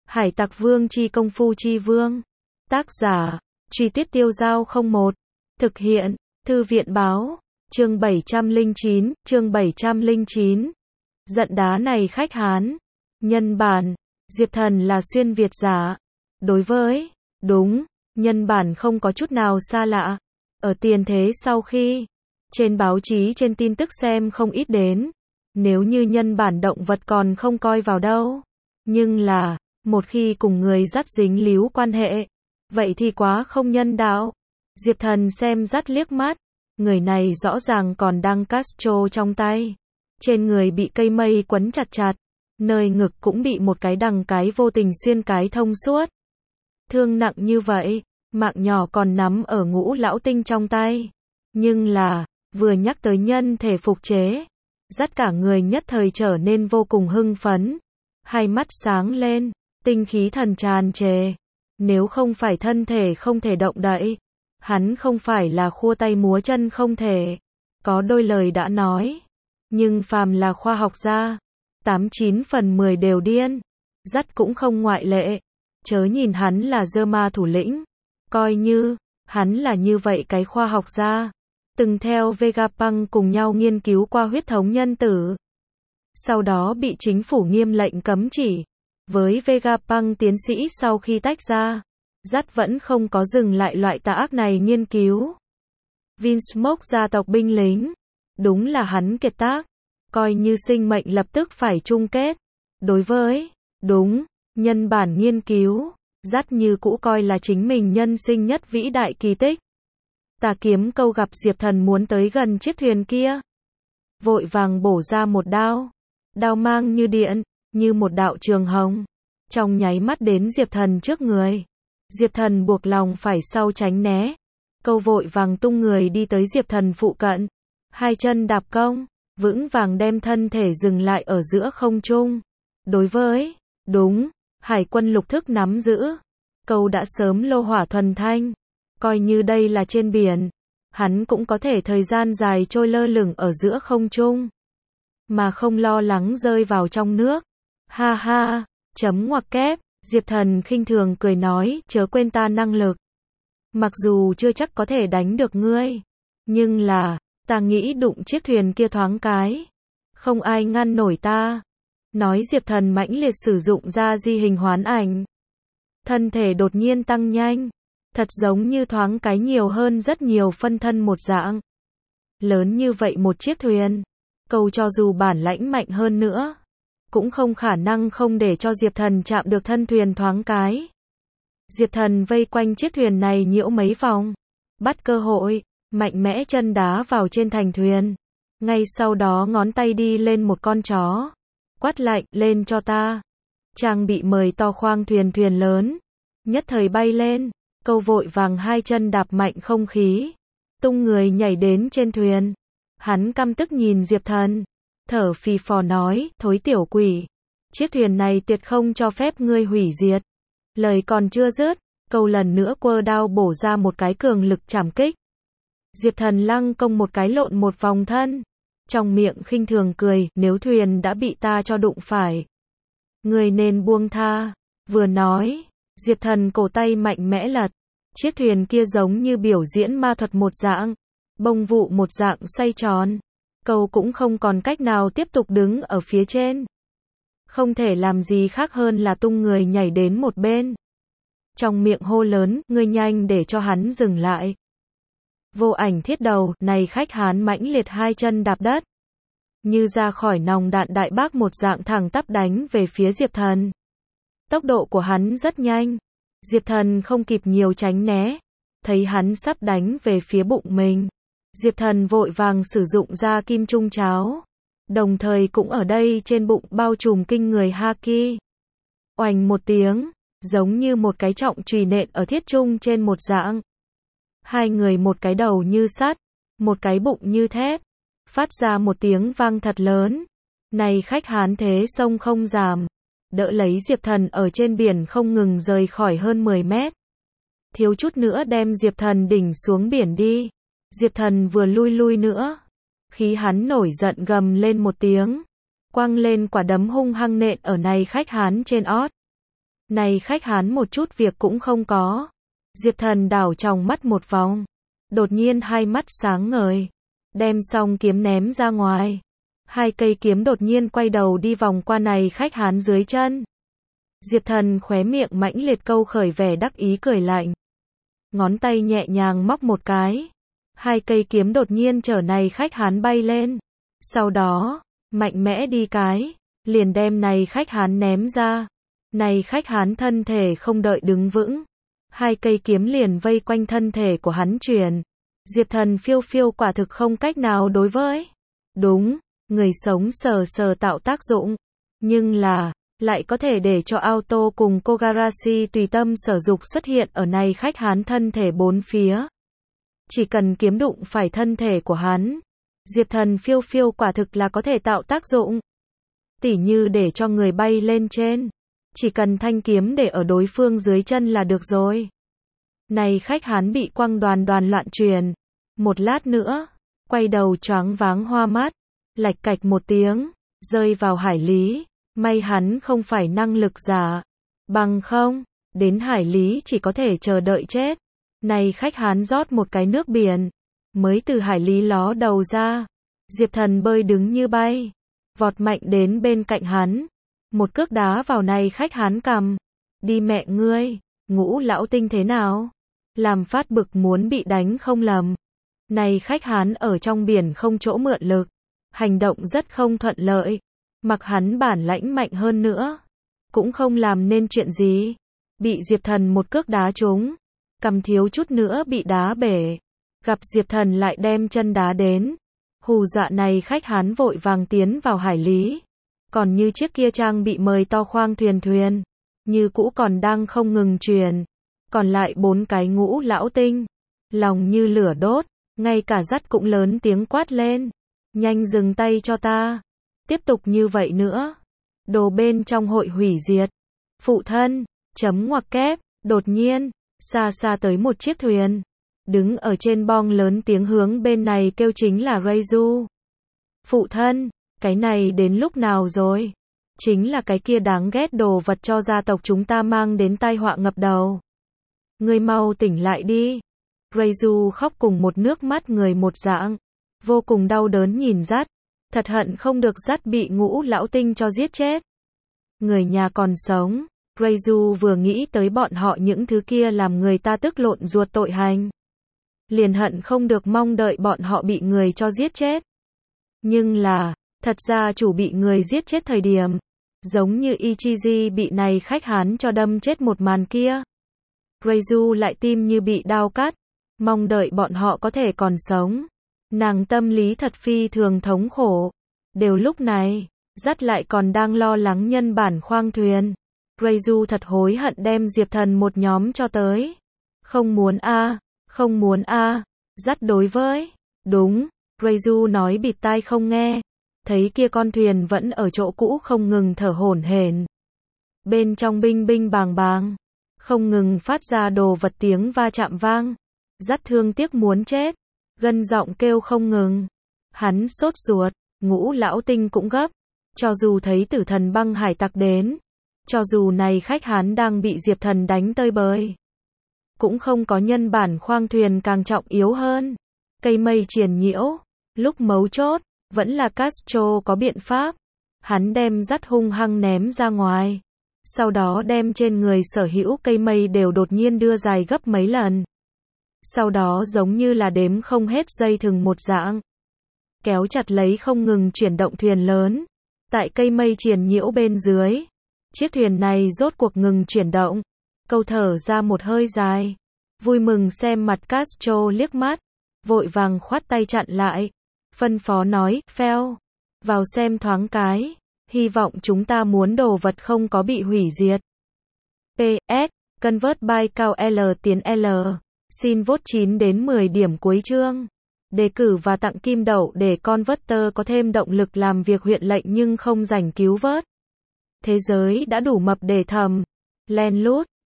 Hải Tặc Vương chi công phu chi vương. Tác giả, Truy Tuyết Tiêu Giao 01. Thực hiện, Thư viện báo. Chương 709. Giận đá này khách Hán. Nhân bản, Diệp Thần là xuyên Việt giả. Đối với, đúng, nhân bản không có chút nào xa lạ. Ở tiền thế sau khi, trên báo chí trên tin tức xem không ít đến. Nếu như nhân bản động vật còn không coi vào đâu. Nhưng là, một khi cùng người dắt dính líu quan hệ, vậy thì quá không nhân đạo. Diệp Thần xem dắt liếc mắt, người này rõ ràng còn đang Castro trong tay. Trên người bị cây mây quấn chặt chặt, nơi ngực cũng bị một cái đằng cái vô tình xuyên cái thông suốt. Thương nặng như vậy, mạng nhỏ còn nắm ở Ngũ Lão Tinh trong tay. Nhưng là, vừa nhắc tới nhân thể phục chế, dắt cả người nhất thời trở nên vô cùng hưng phấn. Hai mắt sáng lên, tinh khí thần tràn trề. Nếu không phải thân thể không thể động đậy, hắn không phải là khua tay múa chân không thể. Có đôi lời đã nói, nhưng phàm là khoa học gia, 89 phần 10 đều điên. Dắt cũng không ngoại lệ. Chớ nhìn hắn là dơ ma thủ lĩnh, coi như hắn là như vậy cái khoa học gia, từng theo Vegapunk cùng nhau nghiên cứu qua huyết thống nhân tử. Sau đó bị chính phủ nghiêm lệnh cấm chỉ. Với Vegapunk tiến sĩ sau khi tách ra, dắt vẫn không có dừng lại loại tà ác này nghiên cứu. Vinsmoke gia tộc binh lính, đúng là hắn kiệt tác, coi như sinh mệnh lập tức phải chung kết. Đối với, đúng, nhân bản nghiên cứu, dắt như cũ coi là chính mình nhân sinh nhất vĩ đại kỳ tích. Tà kiếm câu gặp Diệp Thần muốn tới gần chiếc thuyền kia, vội vàng bổ ra một đao. Đao mang như điện, như một đạo trường hồng, trong nháy mắt đến Diệp Thần trước người. Diệp Thần buộc lòng phải sau tránh né. Câu vội vàng tung người đi tới Diệp Thần phụ cận. Hai chân đạp công, vững vàng đem thân thể dừng lại ở giữa không trung. Đối với, đúng, hải quân lục thức nắm giữ. Câu đã sớm lô hỏa thuần thanh. Coi như đây là trên biển, hắn cũng có thể thời gian dài trôi lơ lửng ở giữa không trung, mà không lo lắng rơi vào trong nước. Ha ha, chấm ngoặc kép, Diệp Thần khinh thường cười nói, chớ quên ta năng lực. Mặc dù chưa chắc có thể đánh được ngươi, nhưng là, ta nghĩ đụng chiếc thuyền kia thoáng cái, không ai ngăn nổi ta. Nói Diệp Thần mãnh liệt sử dụng ra di hình hoán ảnh. Thân thể đột nhiên tăng nhanh, thật giống như thoáng cái nhiều hơn rất nhiều phân thân một dạng. Lớn như vậy một chiếc thuyền, câu cho dù bản lãnh mạnh hơn nữa, cũng không khả năng không để cho Diệp Thần chạm được thân thuyền thoáng cái. Diệp Thần vây quanh chiếc thuyền này nhiễu mấy vòng, bắt cơ hội, mạnh mẽ chân đá vào trên thành thuyền. Ngay sau đó ngón tay đi lên một con chó, quát lạnh, lên cho ta. Trang bị mời to khoang thuyền lớn, nhất thời bay lên, câu vội vàng hai chân đạp mạnh không khí, tung người nhảy đến trên thuyền. Hắn căm tức nhìn Diệp Thần, thở phì phò nói, thối tiểu quỷ, chiếc thuyền này tuyệt không cho phép ngươi hủy diệt. Lời còn chưa dứt, câu lần nữa quơ đao bổ ra một cái cường lực trảm kích. Diệp Thần lăng công một cái lộn một vòng thân, trong miệng khinh thường cười, nếu thuyền đã bị ta cho đụng phải, ngươi nên buông tha. Vừa nói, Diệp Thần cổ tay mạnh mẽ lật, chiếc thuyền kia giống như biểu diễn ma thuật một dạng, bông vụ một dạng xoay tròn. Câu cũng không còn cách nào tiếp tục đứng ở phía trên, không thể làm gì khác hơn là tung người nhảy đến một bên, trong miệng hô lớn, ngươi nhanh để cho hắn dừng lại. Vô Ảnh Thiết Đầu, này khách Hán mãnh liệt hai chân đạp đất, như ra khỏi nòng đạn đại bác một dạng thẳng tắp đánh về phía Diệp Thần. Tốc độ của hắn rất nhanh, Diệp Thần không kịp nhiều tránh né, thấy hắn sắp đánh về phía bụng mình. Diệp Thần vội vàng sử dụng ra kim trung cháo, đồng thời cũng ở đây trên bụng bao trùm kinh người haki. Oành một tiếng, giống như một cái trọng chùy nện ở thiết trung trên một dạng. Hai người một cái đầu như sắt, một cái bụng như thép, phát ra một tiếng vang thật lớn. Này khách Hán thế sông không giảm, đỡ lấy Diệp Thần ở trên biển không ngừng rời khỏi hơn 10 mét. Thiếu chút nữa đem Diệp Thần đỉnh xuống biển đi. Diệp Thần vừa lui nữa, khí hắn nổi giận gầm lên một tiếng, quăng lên quả đấm hung hăng nện ở này khách Hán trên ót. Này khách Hán một chút việc cũng không có. Diệp Thần đảo tròng mắt một vòng. Đột nhiên hai mắt sáng ngời. Đem xong kiếm ném ra ngoài. Hai cây kiếm đột nhiên quay đầu đi vòng qua này khách Hán dưới chân. Diệp Thần khóe miệng mãnh liệt câu khởi vẻ đắc ý cười lạnh. Ngón tay nhẹ nhàng móc một cái. Hai cây kiếm đột nhiên chở này khách Hán bay lên. Sau đó, mạnh mẽ đi cái, liền đem này khách Hán ném ra. Này khách Hán thân thể không đợi đứng vững. Hai cây kiếm liền vây quanh thân thể của hắn chuyển. Diệp Thần phiêu phiêu quả thực không cách nào đối với. Đúng, người sống sờ sờ tạo tác dụng. Nhưng là, lại có thể để cho auto cùng Kogarashi tùy tâm sở dục xuất hiện ở này khách Hán thân thể bốn phía. Chỉ cần kiếm đụng phải thân thể của hắn. Diệp Thần phiêu phiêu quả thực là có thể tạo tác dụng. Tỉ như để cho người bay lên trên. Chỉ cần thanh kiếm để ở đối phương dưới chân là được rồi. Này khách Hán bị quăng đoàn loạn truyền. Một lát nữa, quay đầu choáng váng hoa mắt. Lạch cạch một tiếng, rơi vào hải lý. May hắn không phải năng lực giả. Bằng không, đến hải lý chỉ có thể chờ đợi chết. Này khách Hán rót một cái nước biển. Mới từ hải lý ló đầu ra. Diệp Thần bơi đứng như bay. Vọt mạnh đến bên cạnh hắn. Một cước đá vào này khách Hán cằm. Đi mẹ ngươi, Ngũ lão tinh thế nào? Làm phát bực muốn bị đánh không lầm. Này khách Hán ở trong biển không chỗ mượn lực. Hành động rất không thuận lợi. Mặc hắn bản lãnh mạnh hơn nữa. Cũng không làm nên chuyện gì. Bị Diệp Thần một cước đá trúng. Cầm thiếu chút nữa bị đá bể. Gặp Diệp Thần lại đem chân đá đến. Hù dọa này khách Hán vội vàng tiến vào hải lý. Còn như chiếc kia trang bị mời to khoang thuyền. Như cũ còn đang không ngừng truyền. Còn lại 4 cái Ngũ lão tinh. Lòng như lửa đốt. Ngay cả dắt cũng lớn tiếng quát lên. Nhanh dừng tay cho ta. Tiếp tục như vậy nữa. Đồ bên trong hội hủy diệt. Phụ thân. Chấm ngoặc kép. Đột nhiên. Xa xa tới một chiếc thuyền. Đứng ở trên bong lớn tiếng hướng bên này kêu chính là Reizu. Phụ thân. Cái này đến lúc nào rồi? Chính là cái kia đáng ghét đồ vật cho gia tộc chúng ta mang đến tai họa ngập đầu. Ngươi mau tỉnh lại đi. Reizu khóc cùng một nước mắt người một dạng. Vô cùng đau đớn nhìn dắt. Thật hận không được dắt bị Ngũ lão tinh cho giết chết. Người nhà còn sống. Reizu vừa nghĩ tới bọn họ những thứ kia làm người ta tức lộn ruột tội hành. Liền hận không được mong đợi bọn họ bị người cho giết chết. Nhưng là, thật ra chủ bị người giết chết thời điểm. Giống như Ichiji bị này khách Hán cho đâm chết một màn kia. Reizu lại tim như bị đao cắt. Mong đợi bọn họ có thể còn sống. Nàng tâm lý thật phi thường thống khổ. Đều lúc này, dắt lại còn đang lo lắng nhân bản khoang thuyền. Reizu thật hối hận đem Diệp Thần một nhóm cho tới. Không muốn a, không muốn a. Dắt đối với. Đúng, Reizu nói bịt tai không nghe. Thấy kia con thuyền vẫn ở chỗ cũ không ngừng thở hổn hển. Bên trong binh binh bàng bàng. Không ngừng phát ra đồ vật tiếng va chạm vang. Dắt thương tiếc muốn chết. Gân giọng kêu không ngừng. Hắn sốt ruột. Ngũ lão tinh cũng gấp. Cho dù thấy tử thần băng hải tặc đến. Cho dù này khách Hán đang bị Diệp Thần đánh tơi bời. Cũng không có nhân bản khoang thuyền càng trọng yếu hơn. Cây mây triền nhiễu. Lúc mấu chốt. Vẫn là Castro có biện pháp. Hắn đem dắt hung hăng ném ra ngoài. Sau đó đem trên người sở hữu cây mây đều đột nhiên đưa dài gấp mấy lần. Sau đó giống như là đếm không hết dây thừng một dạng. Kéo chặt lấy không ngừng chuyển động thuyền lớn. Tại cây mây triền nhiễu bên dưới. Chiếc thuyền này rốt cuộc ngừng chuyển động. Câu thở ra một hơi dài. Vui mừng xem mặt Castro liếc mắt. Vội vàng khoát tay chặn lại. Phân phó nói, Phèo. Vào xem thoáng cái. Hy vọng chúng ta muốn đồ vật không có bị hủy diệt. PS. Convert by cao L tiến L. Xin vote 9 đến 10 điểm cuối chương. Đề cử và tặng kim đậu để Converter có thêm động lực làm việc huyện lệnh nhưng không rảnh cứu vớt. Thế giới đã đủ mập để thầm. Len lút.